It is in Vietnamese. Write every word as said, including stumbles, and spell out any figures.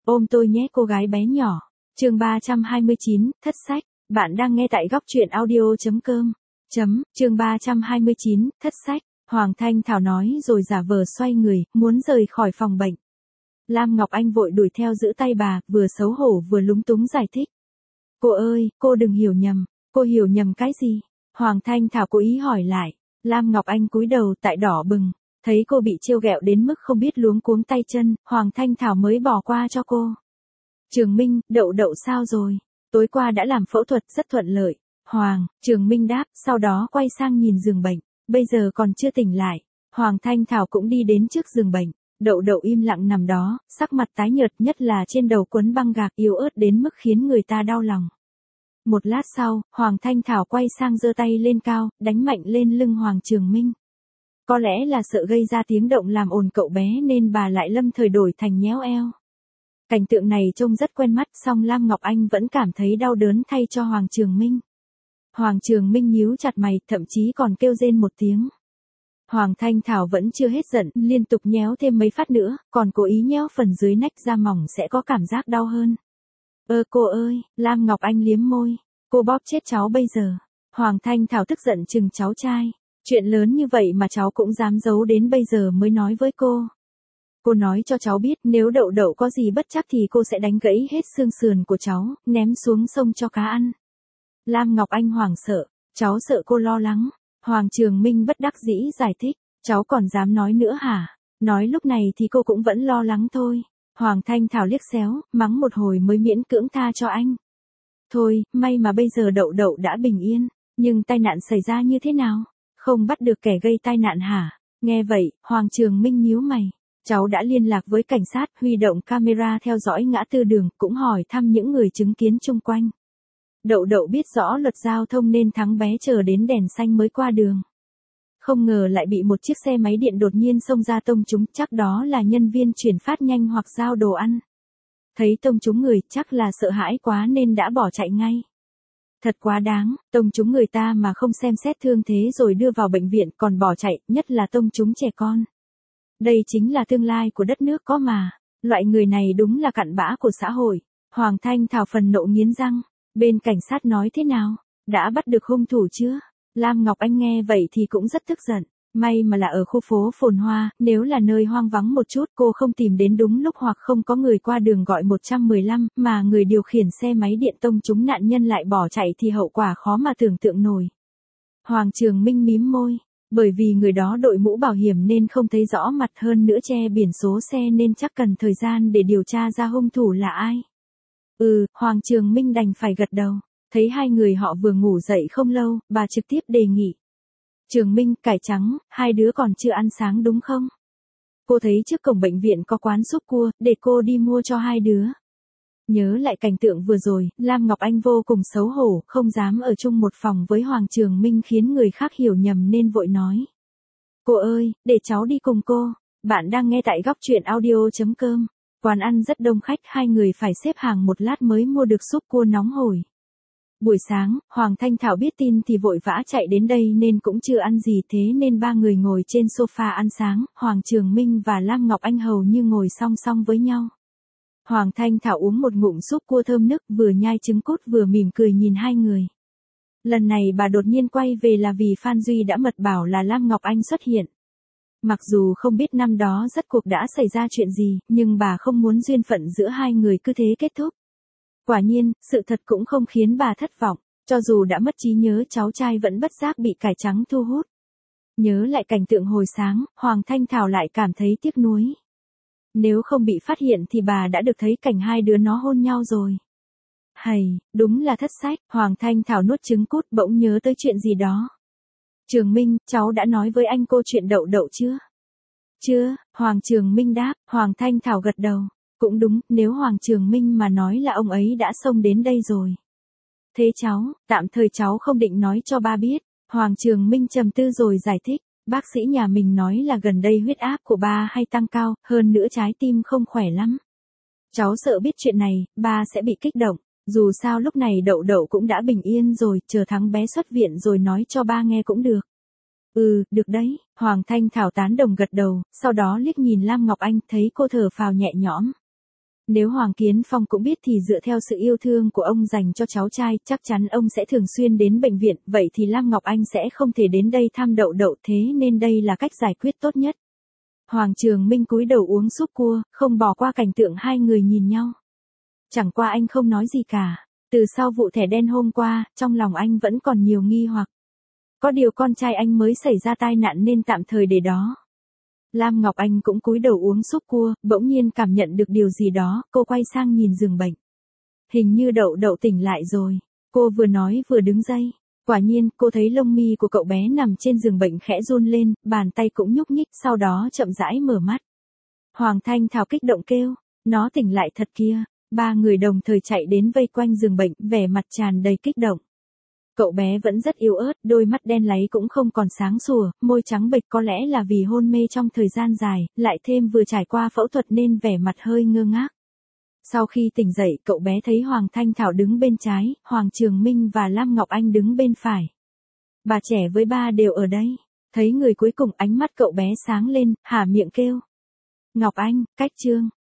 Ôm tôi nhé cô gái bé nhỏ. Chương ba trăm hai mươi chín, thất sách. Bạn đang nghe tại góc truyện audio.com. Chấm, chương ba trăm hai mươi chín, thất sách. Hoàng Thanh Thảo nói rồi giả vờ xoay người, muốn rời khỏi phòng bệnh. Lam Ngọc Anh vội đuổi theo giữ tay bà, vừa xấu hổ vừa lúng túng giải thích. Cô ơi, cô đừng hiểu nhầm. Cô hiểu nhầm cái gì? Hoàng Thanh Thảo cố ý hỏi lại. Lam Ngọc Anh cúi đầu tại đỏ bừng. Thấy cô bị trêu ghẹo đến mức không biết luống cuống tay chân, Hoàng Thanh Thảo mới bỏ qua cho cô. Trường Minh, đậu đậu sao rồi? Tối qua đã làm phẫu thuật rất thuận lợi. Hoàng, Trường Minh đáp, sau đó quay sang nhìn giường bệnh. Bây giờ còn chưa tỉnh lại. Hoàng Thanh Thảo cũng đi đến trước giường bệnh. Đậu đậu im lặng nằm đó, sắc mặt tái nhợt, nhất là trên đầu quấn băng gạc yếu ớt đến mức khiến người ta đau lòng. Một lát sau, Hoàng Thanh Thảo quay sang giơ tay lên cao, đánh mạnh lên lưng Hoàng Trường Minh. Có lẽ là sợ gây ra tiếng động làm ồn cậu bé nên bà lại lâm thời đổi thành nhéo eo. Cảnh tượng này trông rất quen mắt, song Lam Ngọc Anh vẫn cảm thấy đau đớn thay cho Hoàng Trường Minh. Hoàng Trường Minh nhíu chặt mày, thậm chí còn kêu rên một tiếng. Hoàng Thanh Thảo vẫn chưa hết giận, liên tục nhéo thêm mấy phát nữa, còn cố ý nhéo phần dưới nách da mỏng sẽ có cảm giác đau hơn. Ơ cô ơi, Lam Ngọc Anh liếm môi, cô bóp chết cháu bây giờ. Hoàng Thanh Thảo tức giận chừng cháu trai. Chuyện lớn như vậy mà cháu cũng dám giấu đến bây giờ mới nói với cô. Cô nói cho cháu biết nếu đậu đậu có gì bất trắc thì cô sẽ đánh gãy hết xương sườn của cháu, ném xuống sông cho cá ăn. Lam Ngọc Anh hoảng sợ, cháu sợ cô lo lắng. Hoàng Trường Minh bất đắc dĩ giải thích, cháu còn dám nói nữa hả? Nói lúc này thì cô cũng vẫn lo lắng thôi. Hoàng Thanh Thảo liếc xéo, mắng một hồi mới miễn cưỡng tha cho anh. Thôi, may mà bây giờ đậu đậu đã bình yên, nhưng tai nạn xảy ra như thế nào? Không bắt được kẻ gây tai nạn hả? Nghe vậy, Hoàng Trường Minh nhíu mày. Cháu đã liên lạc với cảnh sát, huy động camera theo dõi ngã tư đường, cũng hỏi thăm những người chứng kiến chung quanh. Đậu đậu biết rõ luật giao thông nên thắng bé chờ đến đèn xanh mới qua đường. Không ngờ lại bị một chiếc xe máy điện đột nhiên xông ra tông trúng, chắc đó là nhân viên chuyển phát nhanh hoặc giao đồ ăn. Thấy tông trúng người, chắc là sợ hãi quá nên đã bỏ chạy ngay. Thật quá đáng, tông trúng người ta mà không xem xét thương thế rồi đưa vào bệnh viện còn bỏ chạy, nhất là tông trúng trẻ con. Đây chính là tương lai của đất nước có mà, loại người này đúng là cặn bã của xã hội. Hoàng Thanh Thảo phần nộ nghiến răng, bên cảnh sát nói thế nào, đã bắt được hung thủ chưa? Lam Ngọc Anh nghe vậy thì cũng rất tức giận, may mà là ở khu phố phồn hoa, nếu là nơi hoang vắng một chút cô không tìm đến đúng lúc hoặc không có người qua đường gọi một một năm, mà người điều khiển xe máy điện tông trúng nạn nhân lại bỏ chạy thì hậu quả khó mà tưởng tượng nổi. Hoàng Trường Minh mím môi, bởi vì người đó đội mũ bảo hiểm nên không thấy rõ mặt, hơn nữa che biển số xe nên chắc cần thời gian để điều tra ra hung thủ là ai. Ừ, Hoàng Trường Minh đành phải gật đầu. Thấy hai người họ vừa ngủ dậy không lâu, bà trực tiếp đề nghị. Trường Minh, cải trắng, hai đứa còn chưa ăn sáng đúng không? Cô thấy trước cổng bệnh viện có quán súp cua, để cô đi mua cho hai đứa. Nhớ lại cảnh tượng vừa rồi, Lam Ngọc Anh vô cùng xấu hổ, không dám ở chung một phòng với Hoàng Trường Minh khiến người khác hiểu nhầm nên vội nói. Cô ơi, để cháu đi cùng cô. Bạn đang nghe tại góc truyện audio.com. Quán ăn rất đông khách, hai người phải xếp hàng một lát mới mua được súp cua nóng hổi. Buổi sáng, Hoàng Thanh Thảo biết tin thì vội vã chạy đến đây nên cũng chưa ăn gì, thế nên ba người ngồi trên sofa ăn sáng, Hoàng Trường Minh và Lam Ngọc Anh hầu như ngồi song song với nhau. Hoàng Thanh Thảo uống một ngụm súp cua thơm nức, vừa nhai trứng cút vừa mỉm cười nhìn hai người. Lần này bà đột nhiên quay về là vì Phan Duy đã mật bảo là Lam Ngọc Anh xuất hiện. Mặc dù không biết năm đó rốt cuộc đã xảy ra chuyện gì, nhưng bà không muốn duyên phận giữa hai người cứ thế kết thúc. Quả nhiên, sự thật cũng không khiến bà thất vọng, cho dù đã mất trí nhớ cháu trai vẫn bất giác bị cải trắng thu hút. Nhớ lại cảnh tượng hồi sáng, Hoàng Thanh Thảo lại cảm thấy tiếc nuối. Nếu không bị phát hiện thì bà đã được thấy cảnh hai đứa nó hôn nhau rồi. Hầy, đúng là thất sách, Hoàng Thanh Thảo nuốt trứng cút bỗng nhớ tới chuyện gì đó. Trường Minh, cháu đã nói với anh cô chuyện đậu đậu chưa? Chưa, Hoàng Trường Minh đáp, Hoàng Thanh Thảo gật đầu. Cũng đúng, nếu Hoàng Trường Minh mà nói là ông ấy đã xông đến đây rồi. Thế cháu, tạm thời cháu không định nói cho ba biết. Hoàng Trường Minh trầm tư rồi giải thích. Bác sĩ nhà mình nói là gần đây huyết áp của ba hay tăng cao, hơn nữa trái tim không khỏe lắm. Cháu sợ biết chuyện này, ba sẽ bị kích động. Dù sao lúc này đậu đậu cũng đã bình yên rồi, chờ thắng bé xuất viện rồi nói cho ba nghe cũng được. Ừ, được đấy, Hoàng Thanh Thảo tán đồng gật đầu, sau đó liếc nhìn Lam Ngọc Anh thấy cô thở phào nhẹ nhõm. Nếu Hoàng Kiến Phong cũng biết thì dựa theo sự yêu thương của ông dành cho cháu trai, chắc chắn ông sẽ thường xuyên đến bệnh viện, vậy thì Lam Ngọc Anh sẽ không thể đến đây thăm Đậu Đậu, thế nên đây là cách giải quyết tốt nhất. Hoàng Trường Minh cúi đầu uống súp cua, không bỏ qua cảnh tượng hai người nhìn nhau. Chẳng qua anh không nói gì cả. Từ sau vụ thẻ đen hôm qua, trong lòng anh vẫn còn nhiều nghi hoặc. Có điều con trai anh mới xảy ra tai nạn nên tạm thời để đó. Lam Ngọc Anh cũng cúi đầu uống súp cua, bỗng nhiên cảm nhận được điều gì đó, cô quay sang nhìn giường bệnh. Hình như Đậu Đậu tỉnh lại rồi. Cô vừa nói vừa đứng dậy. Quả nhiên, cô thấy lông mi của cậu bé nằm trên giường bệnh khẽ run lên, bàn tay cũng nhúc nhích, sau đó chậm rãi mở mắt. Hoàng Thanh Thảo kích động kêu, nó tỉnh lại thật kia. Ba người đồng thời chạy đến vây quanh giường bệnh, vẻ mặt tràn đầy kích động. Cậu bé vẫn rất yếu ớt, đôi mắt đen láy cũng không còn sáng sủa, môi trắng bệch, có lẽ là vì hôn mê trong thời gian dài, lại thêm vừa trải qua phẫu thuật nên vẻ mặt hơi ngơ ngác. Sau khi tỉnh dậy, cậu bé thấy Hoàng Thanh Thảo đứng bên trái, Hoàng Trường Minh và Lam Ngọc Anh đứng bên phải. Bà trẻ với ba đều ở đây. Thấy người cuối cùng, ánh mắt cậu bé sáng lên, há miệng kêu. Ngọc Anh, cách Trương.